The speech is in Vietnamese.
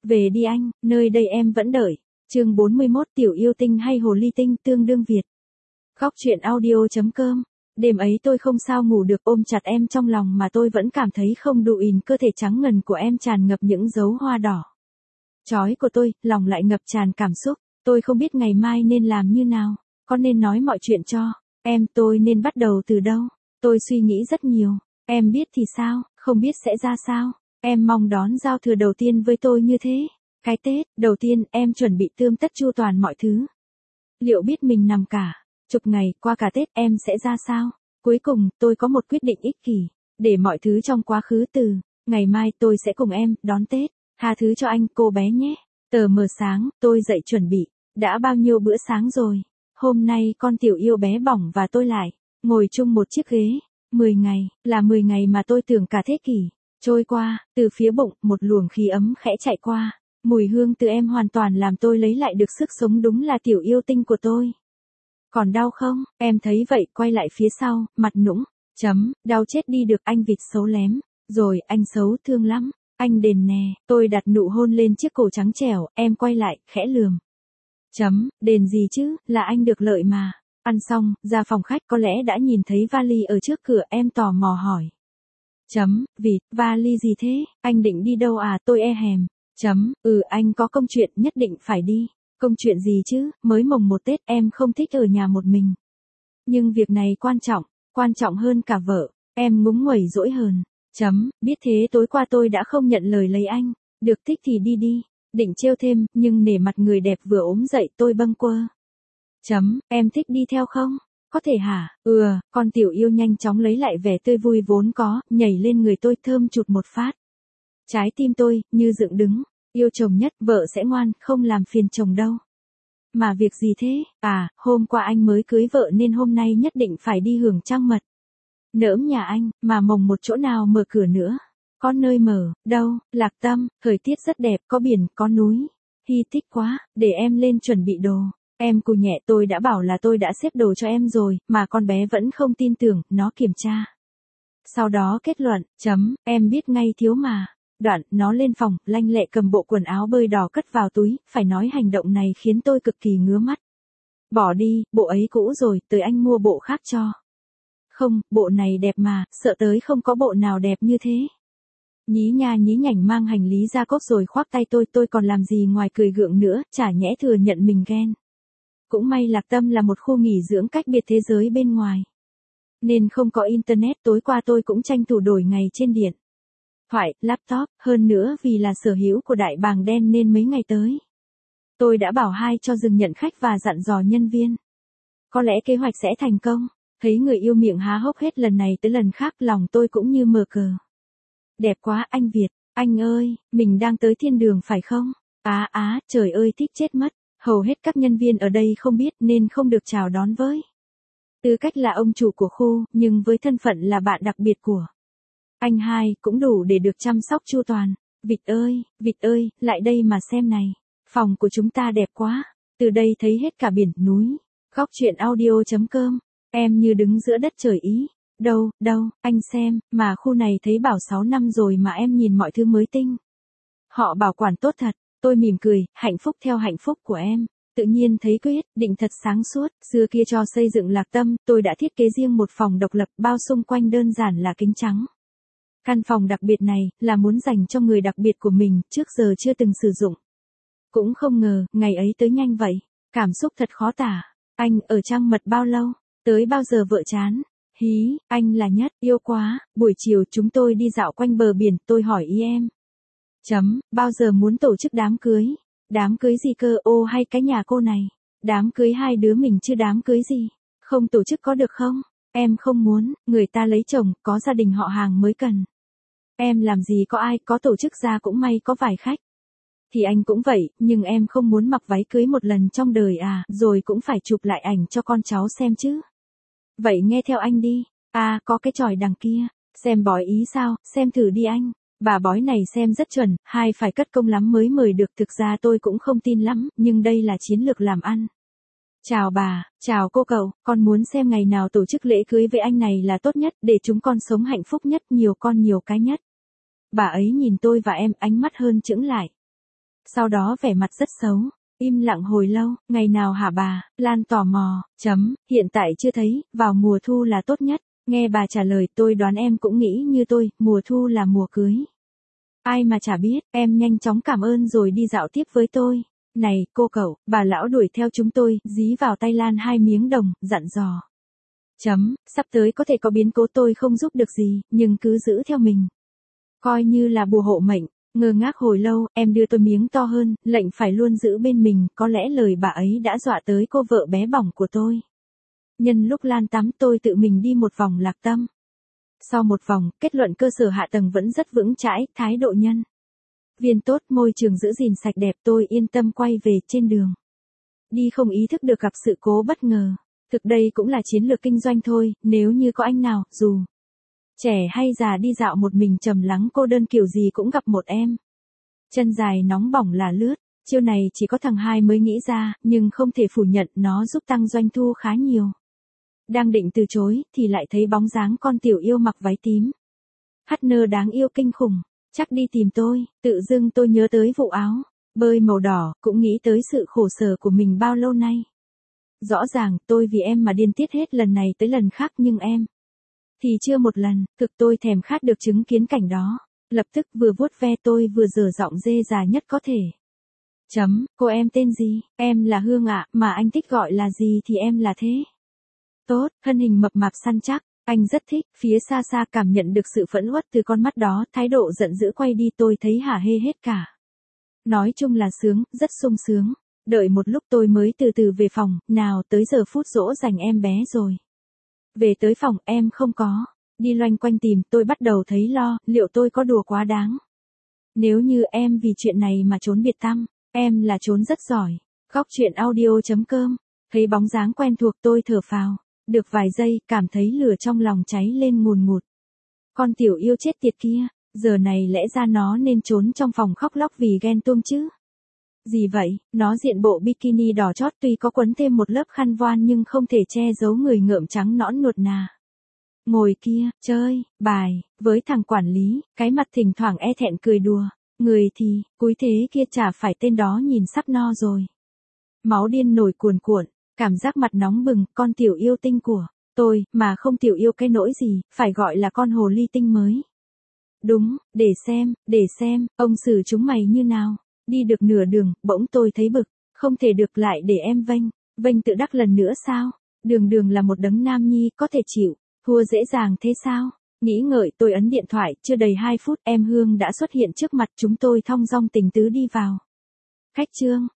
Về đi anh, nơi đây em vẫn đợi. Chương 41 tiểu yêu tinh hay hồ ly tinh tương đương Việt. Góc truyện audio.com. Đêm ấy tôi không sao ngủ được, ôm chặt em trong lòng mà tôi vẫn cảm thấy không đủ ỉn, cơ thể trắng ngần của em tràn ngập những dấu hoa đỏ. Chói của tôi, lòng lại ngập tràn cảm xúc, tôi không biết ngày mai nên làm như nào, có nên nói mọi chuyện cho em, tôi nên bắt đầu từ đâu. Tôi suy nghĩ rất nhiều, em biết thì sao, không biết sẽ ra sao. Em mong đón giao thừa đầu tiên với tôi như thế. Cái Tết đầu tiên em chuẩn bị tươm tất chu toàn mọi thứ. Liệu biết mình nằm cả chục ngày qua cả Tết em sẽ ra sao? Cuối cùng tôi có một quyết định ích kỷ. Để mọi thứ trong quá khứ từ ngày mai tôi sẽ cùng em đón Tết. Tha thứ cho anh cô bé nhé. Tờ mờ sáng tôi dậy chuẩn bị. Đã bao nhiêu bữa sáng rồi. Hôm nay con tiểu yêu bé bỏng và tôi lại ngồi chung một chiếc ghế. 10 ngày, là 10 ngày mà tôi tưởng cả thế kỷ trôi qua. Từ phía bụng một luồng khí ấm khẽ chạy qua. Mùi hương từ em hoàn toàn làm tôi lấy lại được sức sống, đúng là tiểu yêu tinh của tôi. Còn đau không? Em thấy vậy quay lại phía sau, mặt nũng. Đau chết đi được anh vịt xấu lém. Rồi anh xấu thương lắm. Anh đền nè, tôi đặt nụ hôn lên chiếc cổ trắng trẻo, em quay lại, khẽ lườm. Đền gì chứ, là anh được lợi mà. Ăn xong, ra phòng khách có lẽ đã nhìn thấy vali ở trước cửa, em tò mò hỏi. Vịt, vali gì thế, anh định đi đâu à, tôi e hèm. Anh có công chuyện nhất định phải đi. Công chuyện gì chứ, mới mồng 1 Tết em không thích ở nhà một mình. Nhưng việc này quan trọng hơn cả vợ. Em ngúng nguẩy dỗi hờn. Biết thế tối qua tôi đã không nhận lời lấy anh. Được thích thì đi đi. Định trêu thêm, nhưng nể mặt người đẹp vừa ốm dậy tôi bâng quơ. Em thích đi theo không? Có thể hả? Con tiểu yêu nhanh chóng lấy lại vẻ tươi vui vốn có, nhảy lên người tôi thơm chụt một phát. Trái tim tôi, như dựng đứng. Yêu chồng nhất, vợ sẽ ngoan, không làm phiền chồng đâu. Mà việc gì thế? Hôm qua anh mới cưới vợ nên hôm nay nhất định phải đi hưởng trăng mật. Nỡm nhà anh, mà mồng một chỗ nào mở cửa nữa. Có nơi mở, đâu, Lạc Tâm, thời tiết rất đẹp, có biển, có núi. Hi thích quá, để em lên chuẩn bị đồ. Em cù nhẹ, tôi đã bảo là tôi đã xếp đồ cho em rồi, mà con bé vẫn không tin tưởng, nó kiểm tra. Sau đó kết luận, em biết ngay thiếu mà. Đoạn, nó lên phòng, lanh lẹ cầm bộ quần áo bơi đỏ cất vào túi, phải nói hành động này khiến tôi cực kỳ ngứa mắt. Bỏ đi, bộ ấy cũ rồi, tới anh mua bộ khác cho. Không, bộ này đẹp mà, sợ tới không có bộ nào đẹp như thế. Nhí nha nhí nhảnh mang hành lý ra cốp rồi khoác tay tôi còn làm gì ngoài cười gượng nữa, chả nhẽ thừa nhận mình ghen. Cũng may Lạc Tâm là một khu nghỉ dưỡng cách biệt thế giới bên ngoài. Nên không có internet, tối qua tôi cũng tranh thủ đổi ngày trên điện thoại, laptop, hơn nữa vì là sở hữu của đại bàng đen nên mấy ngày tới. Tôi đã bảo hai cho dừng nhận khách và dặn dò nhân viên. Có lẽ kế hoạch sẽ thành công. Thấy người yêu miệng há hốc hết lần này tới lần khác, lòng tôi cũng như mờ cờ. Đẹp quá anh Việt, anh ơi, mình đang tới thiên đường phải không? Trời ơi thích chết mất. Hầu hết các nhân viên ở đây không biết nên không được chào đón với tư cách là ông chủ của khu, nhưng với thân phận là bạn đặc biệt của anh hai, cũng đủ để được chăm sóc chu toàn. Vịt ơi, lại đây mà xem này. Phòng của chúng ta đẹp quá. Từ đây thấy hết cả biển, núi. Góc truyện audio.com. Em như đứng giữa đất trời Ý. Đâu, anh xem, mà khu này thấy bảo 6 năm rồi mà em nhìn mọi thứ mới tinh. Họ bảo quản tốt thật. Tôi mỉm cười, hạnh phúc theo hạnh phúc của em. Tự nhiên thấy quyết định thật sáng suốt. Xưa kia cho xây dựng Lạc Tâm, tôi đã thiết kế riêng một phòng độc lập, bao xung quanh đơn giản là kính trắng. Căn phòng đặc biệt này là muốn dành cho người đặc biệt của mình, trước giờ chưa từng sử dụng. Cũng không ngờ, ngày ấy tới nhanh vậy. Cảm xúc thật khó tả. Anh ở trăng mật bao lâu? Tới bao giờ vợ chán? Hí, anh là nhất, yêu quá. Buổi chiều chúng tôi đi dạo quanh bờ biển, tôi hỏi ý em. Bao giờ muốn tổ chức đám cưới? Đám cưới gì cơ, hay cái nhà cô này? Đám cưới hai đứa mình chứ đám cưới gì? Không tổ chức có được không? Em không muốn, người ta lấy chồng, có gia đình họ hàng mới cần. Em làm gì có ai, có tổ chức ra cũng may có vài khách. Thì anh cũng vậy, nhưng em không muốn mặc váy cưới một lần trong đời rồi cũng phải chụp lại ảnh cho con cháu xem chứ. Vậy nghe theo anh đi. Có cái chòi đằng kia. Xem bói Ý sao, xem thử đi anh. Bà bói này xem rất chuẩn, hai phải cất công lắm mới mời được, thực ra tôi cũng không tin lắm, nhưng đây là chiến lược làm ăn. Chào bà, chào cô cậu, con muốn xem ngày nào tổ chức lễ cưới với anh này là tốt nhất, để chúng con sống hạnh phúc nhất, nhiều con nhiều cái nhất. Bà ấy nhìn tôi và em, ánh mắt hơn chững lại. Sau đó vẻ mặt rất xấu. Im lặng hồi lâu, ngày nào hả bà, Lan tò mò, hiện tại chưa thấy, vào mùa thu là tốt nhất. Nghe bà trả lời tôi đoán em cũng nghĩ như tôi, mùa thu là mùa cưới. Ai mà chả biết, em nhanh chóng cảm ơn rồi đi dạo tiếp với tôi. Này, cô cậu, bà lão đuổi theo chúng tôi, dí vào tay Lan 2 miếng đồng, dặn dò. Sắp tới có thể có biến cố tôi không giúp được gì, nhưng cứ giữ theo mình. Coi như là bùa hộ mệnh. Ngơ ngác hồi lâu, em đưa tôi miếng to hơn, lệnh phải luôn giữ bên mình, có lẽ lời bà ấy đã dọa tới cô vợ bé bỏng của tôi. Nhân lúc Lan tắm tôi tự mình đi một vòng Lạc Tâm. Sau một vòng, kết luận cơ sở hạ tầng vẫn rất vững chãi, thái độ nhân viên tốt, môi trường giữ gìn sạch đẹp, tôi yên tâm quay về. Trên đường đi không ý thức được gặp sự cố bất ngờ. Thực đây cũng là chiến lược kinh doanh thôi, nếu như có anh nào, dù trẻ hay già đi dạo một mình trầm lắng cô đơn kiểu gì cũng gặp một em. Chân dài nóng bỏng là lướt, chiêu này chỉ có thằng Hai mới nghĩ ra, nhưng không thể phủ nhận nó giúp tăng doanh thu khá nhiều. Đang định từ chối, thì lại thấy bóng dáng con tiểu yêu mặc váy tím. Partner đáng yêu kinh khủng, chắc đi tìm tôi, tự dưng tôi nhớ tới vụ áo bơi màu đỏ, cũng nghĩ tới sự khổ sở của mình bao lâu nay. Rõ ràng, tôi vì em mà điên tiết hết lần này tới lần khác nhưng em thì chưa một lần, thực tôi thèm khát được chứng kiến cảnh đó. Lập tức vừa vuốt ve tôi vừa giở giọng dê già nhất có thể. Cô em tên gì? Em là Hương ạ, mà anh thích gọi là gì thì em là thế. Tốt, thân hình mập mạp săn chắc, anh rất thích, phía xa xa cảm nhận được sự phẫn uất từ con mắt đó, thái độ giận dữ quay đi tôi thấy hả hê hết cả. Nói chung là sướng, rất sung sướng. Đợi một lúc tôi mới từ từ về phòng, nào tới giờ phút dỗ dành em bé rồi. Về tới phòng em không có. Đi loanh quanh tìm tôi bắt đầu thấy lo, liệu tôi có đùa quá đáng. Nếu như em vì chuyện này mà trốn biệt tăm, em là trốn rất giỏi. Góc truyện audio.com. Thấy bóng dáng quen thuộc tôi thở phào. Được vài giây, cảm thấy lửa trong lòng cháy lên ngùn ngụt. Con tiểu yêu chết tiệt kia, giờ này lẽ ra nó nên trốn trong phòng khóc lóc vì ghen tuông chứ. Gì vậy, nó diện bộ bikini đỏ chót tuy có quấn thêm một lớp khăn voan nhưng không thể che giấu người ngợm trắng nõn nuột nà. Ngồi kia, chơi, bài, với thằng quản lý, cái mặt thỉnh thoảng e thẹn cười đùa. Người thì, cúi thế kia chả phải tên đó nhìn sắp no rồi. Máu điên nổi cuồn cuộn, cảm giác mặt nóng bừng, con tiểu yêu tinh của tôi, mà không tiểu yêu cái nỗi gì, phải gọi là con hồ ly tinh mới. Đúng, để xem, ông xử chúng mày như nào. Đi được nửa đường, bỗng tôi thấy bực, không thể được lại để em vênh tự đắc lần nữa sao? Đường là một đấng nam nhi, có thể chịu, thua dễ dàng thế sao? Nghĩ ngợi tôi ấn điện thoại, chưa đầy 2 phút em Hương đã xuất hiện trước mặt chúng tôi thong dong tình tứ đi vào. Khách trương,